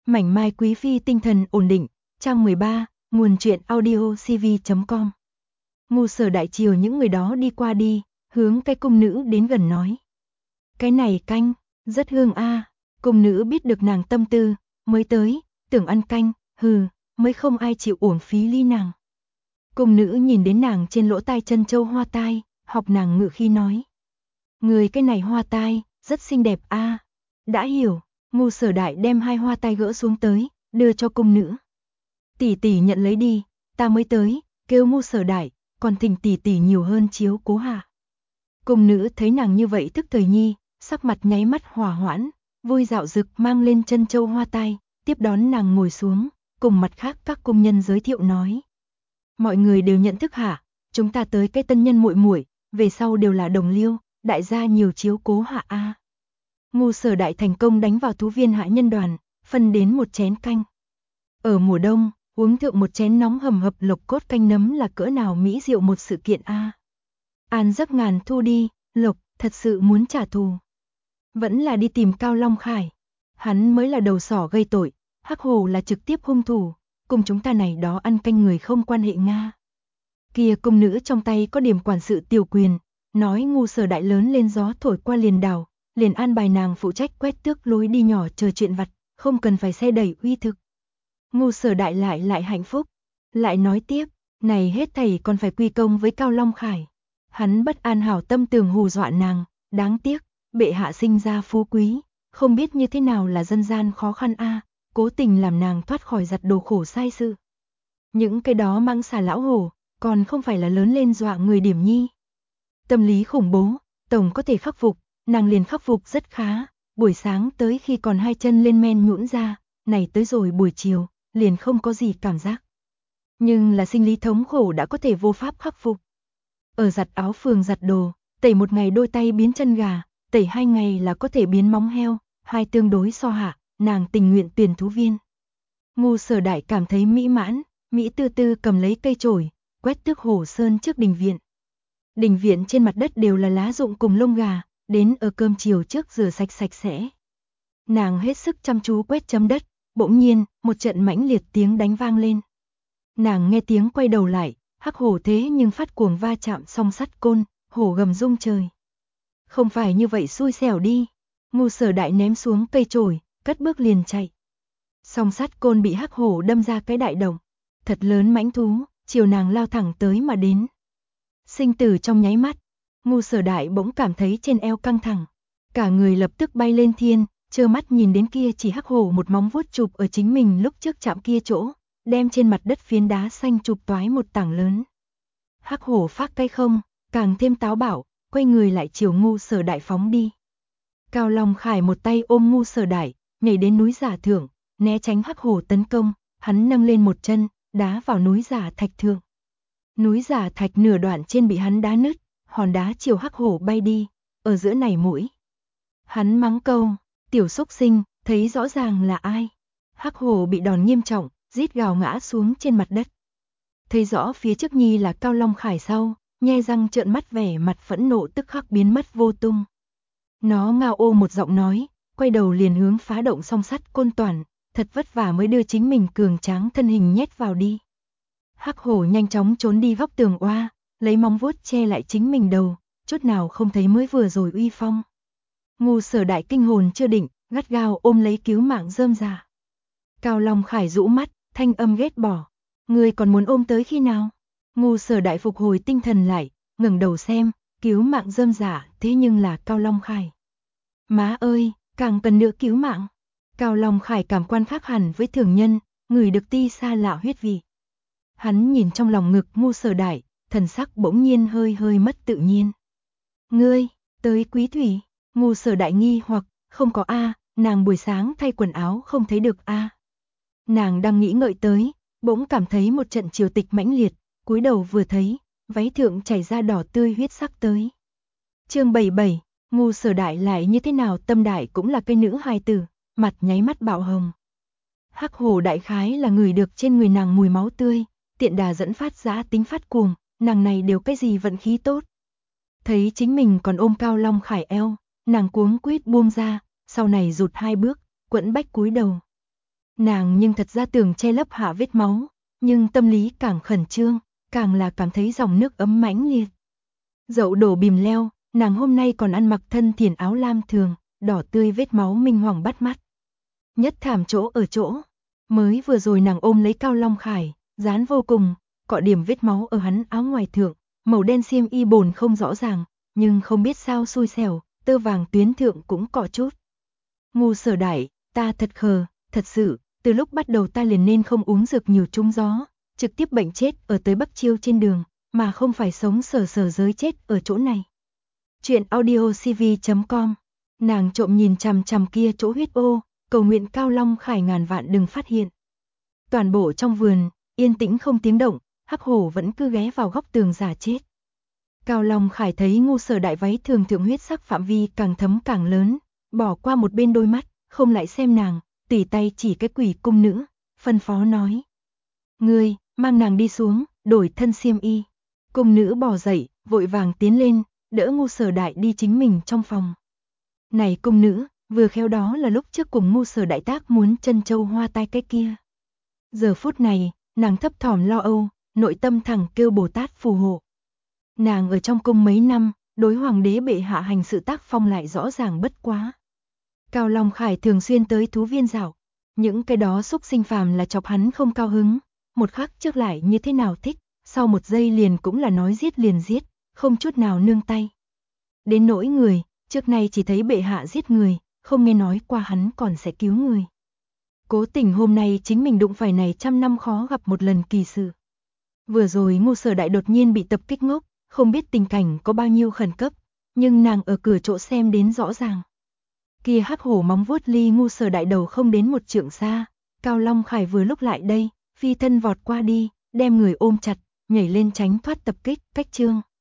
Mảnh mai quý phi tinh thần ổn định, trang 13, nguồn truyện audio cv.com. Ngu Sở Đại chiều những người đó đi qua đi, hướng cái cung nữ đến gần nói. Cái này canh, rất hương a. Cung nữ biết được nàng tâm tư, mới tới, tưởng ăn canh, mới không ai chịu uổng phí ly nàng. Cung nữ nhìn đến nàng trên lỗ tai chân châu hoa tai, học nàng ngự khi nói. Người cái này hoa tai, rất xinh đẹp a. Đã hiểu. Ngu Sở Đại đem hai hoa tai gỡ xuống tới, đưa cho cung nữ. Tỷ tỷ nhận lấy đi, ta mới tới, kêu Ngu Sở Đại, còn thỉnh tỷ tỷ nhiều hơn chiếu cố hạ. Cung nữ thấy nàng như vậy thức thời nhi, sắc mặt nháy mắt hòa hoãn, vui dạo dực mang lên chân châu hoa tai, tiếp đón nàng ngồi xuống, cùng mặt khác các cung nhân giới thiệu nói. Mọi người đều nhận thức hạ, chúng ta tới cái tân nhân muội muội, về sau đều là đồng liêu, đại gia nhiều chiếu cố hạ a. Ngu Sở Đại thành công đánh vào thú viên hạ nhân đoàn, phân đến một chén canh. Ở mùa đông, uống thượng một chén nóng hầm hập lộc cốt canh nấm là cỡ nào mỹ diệu một sự kiện a. An giấc ngàn thu đi, Lộc thật sự muốn trả thù. Vẫn là đi tìm Cao Long Khải. Hắn mới là đầu sỏ gây tội, Hắc Hồ là trực tiếp hung thủ, cùng chúng ta này đó ăn canh người không quan hệ nga. Kia cung nữ trong tay có điểm quản sự tiểu quyền, nói Ngu Sở Đại lớn lên gió thổi qua liền đảo, liền an bài nàng phụ trách quét tước lối đi nhỏ chờ chuyện vặt, không cần phải xe đẩy uy thực. Ngu Sở Đại lại hạnh phúc, lại nói tiếp, này hết thảy còn phải quy công với Cao Long Khải. Hắn bất an hảo tâm tường hù dọa nàng, đáng tiếc, bệ hạ sinh ra phú quý, không biết như thế nào là dân gian khó khăn a, cố tình làm nàng thoát khỏi giặt đồ khổ sai sự. Những cái đó mãng xà lão hổ, còn không phải là lớn lên dọa người điểm nhi. Tâm lý khủng bố, tổng có thể khắc phục, nàng liền khắc phục rất khá, buổi sáng tới khi còn hai chân lên men nhũn ra, này tới rồi buổi chiều, liền không có gì cảm giác. Nhưng là sinh lý thống khổ đã có thể vô pháp khắc phục. Ở giặt áo phường giặt đồ, tẩy một ngày đôi tay biến chân gà, tẩy 2 ngày là có thể biến móng heo, hai tương đối so hạ, nàng tình nguyện tuyển thú viên. Ngu Sở Đại cảm thấy mỹ mãn, Mỹ tư tư cầm lấy cây chổi, quét tước hồ sơn trước đình viện. Đình viện trên mặt đất đều là lá rụng cùng lông gà, đến ở cơm chiều trước rửa sạch sạch sẽ. Nàng hết sức chăm chú quét chấm đất, bỗng nhiên, một trận mãnh liệt tiếng đánh vang lên. Nàng nghe tiếng quay đầu lại, Hắc Hổ thế nhưng phát cuồng va chạm song sắt côn, hổ gầm rung trời. Không phải như vậy xui xẻo đi. Ngu Sở Đại ném xuống cây chổi, cất bước liền chạy. Song sắt côn bị Hắc Hổ đâm ra cái đại động. Thật lớn mãnh thú, chiều nàng lao thẳng tới mà đến. Sinh tử trong nháy mắt, Ngu Sở Đại bỗng cảm thấy trên eo căng thẳng. Cả người lập tức bay lên thiên, trơ mắt nhìn đến kia chỉ Hắc Hổ một móng vuốt chụp ở chính mình lúc trước chạm kia chỗ, đem trên mặt đất phiến đá xanh chụp toái một tảng lớn. Hắc Hổ phát cái không, càng thêm táo bạo, quay người lại chiều Ngu Sở Đại phóng đi. Cao Long Khải một tay ôm Ngu Sở Đại, nhảy đến núi giả thượng, né tránh Hắc Hổ tấn công, hắn nâng lên một chân, đá vào núi giả thạch thượng. Núi giả thạch nửa đoạn trên bị hắn đá nứt, hòn đá chiều Hắc Hổ bay đi, ở giữa này mũi. Hắn mắng câu, tiểu xúc sinh, thấy rõ ràng là ai. Hắc Hổ bị đòn nghiêm trọng, rít gào ngã xuống trên mặt đất. Thấy rõ phía trước nhi là Cao Long Khải sau, nhe răng trợn mắt vẻ mặt phẫn nộ tức khắc biến mất vô tung. Nó ngao ô một giọng nói, quay đầu liền hướng phá động song sắt côn toàn, thật vất vả mới đưa chính mình cường tráng thân hình nhét vào đi. Hắc Hổ nhanh chóng trốn đi góc tường oa, lấy móng vuốt che lại chính mình đầu, chút nào không thấy mới vừa rồi uy phong. Ngu Sở Đại kinh hồn chưa định, gắt gao ôm lấy cứu mạng rơm rà. Cao Long Khải rũ mắt, thanh âm ghét bỏ. Ngươi còn muốn ôm tới khi nào? Ngu Sở Đại phục hồi tinh thần lại, ngẩng đầu xem, cứu mạng rơm rà thế nhưng là Cao Long Khải. Má ơi, càng cần nữa cứu mạng. Cao Long Khải cảm quan khác hẳn với thường nhân, ngửi được ti xa lạ huyết vị. Hắn nhìn trong lòng ngực Ngu Sở Đại, thần sắc bỗng nhiên hơi mất tự nhiên. Ngươi, tới Quý Thủy. Ngu Sở Đại nghi hoặc, không có a, nàng buổi sáng thay quần áo không thấy được a. Nàng đang nghĩ ngợi tới, bỗng cảm thấy một trận triều tịch mãnh liệt, cúi đầu vừa thấy, váy thượng chảy ra đỏ tươi huyết sắc tới. Chương 77, Ngu Sở Đại lại như thế nào tâm đại cũng là cây nữ hài tử, mặt nháy mắt bạo hồng. Hắc Hổ đại khái là người được trên người nàng mùi máu tươi, tiện đà dẫn phát dã tính phát cuồng, nàng này đều cái gì vận khí tốt. Thấy chính mình còn ôm Cao Long Khải eo, nàng cuống quýt buông ra, sau này rụt 2 bước, quẫn bách cúi đầu. Nàng nhưng thật ra tưởng che lấp hạ vết máu, nhưng tâm lý càng khẩn trương, càng là cảm thấy dòng nước ấm mãnh liệt. Dậu đổ bìm leo, nàng hôm nay còn ăn mặc thân thiền áo lam thường, đỏ tươi vết máu minh hoàng bắt mắt. Nhất thảm chỗ ở chỗ, mới vừa rồi nàng ôm lấy Cao Long Khải, dán vô cùng, cọ điểm vết máu ở hắn áo ngoài thượng, màu đen xiêm y bồn không rõ ràng, nhưng không biết sao xui xẻo, tơ vàng tuyến thượng cũng cọ chút. Ngu Sở Đại, ta thật khờ, thật sự, từ lúc bắt đầu ta liền nên không uống dược nhiều trúng gió, trực tiếp bệnh chết ở tới Bắc Chiêu trên đường, mà không phải sống sờ sờ giới chết ở chỗ này. Chuyện audio cv.com. Nàng trộm nhìn chằm chằm kia chỗ huyết ô, cầu nguyện Cao Long Khải ngàn vạn đừng phát hiện. Toàn bộ trong vườn, yên tĩnh không tiếng động, hắc hổ vẫn cứ ghé vào góc tường giả chết. Cao Long Khải thấy Ngu Sở Đại váy thường thượng huyết sắc phạm vi càng thấm càng lớn, bỏ qua một bên đôi mắt, không lại xem nàng, tỉ tay chỉ cái quỷ cung nữ, phân phó nói. Ngươi, mang nàng đi xuống, đổi thân xiêm y. Cung nữ bò dậy, vội vàng tiến lên, đỡ Ngu Sở Đại đi chính mình trong phòng. Này cung nữ, vừa khéo đó là lúc trước cùng Ngu Sở Đại tác muốn chân châu hoa tai cái kia. Giờ phút này, nàng thấp thỏm lo âu, nội tâm thẳng kêu Bồ Tát phù hộ. Nàng ở trong cung mấy năm, đối hoàng đế bệ hạ hành sự tác phong lại rõ ràng bất quá. Cao Long Khải thường xuyên tới thú viên dạo, những cái đó xúc sinh phàm là chọc hắn không cao hứng, một khắc trước lại như thế nào thích, sau một giây liền cũng là nói giết liền giết, không chút nào nương tay. Đến nỗi người, trước nay chỉ thấy bệ hạ giết người, không nghe nói qua hắn còn sẽ cứu người. Cố tình hôm nay chính mình đụng phải này trăm năm khó gặp một lần kỳ sự. Vừa rồi Ngu Sở Đại đột nhiên bị tập kích ngốc, không biết tình cảnh có bao nhiêu khẩn cấp, nhưng nàng ở cửa chỗ xem đến rõ ràng. Kia hắc hổ móng vuốt ly Ngu Sở Đại đầu không đến một trượng xa, Cao Long Khải vừa lúc lại đây, phi thân vọt qua đi, đem người ôm chặt, nhảy lên tránh thoát tập kích, cách chương.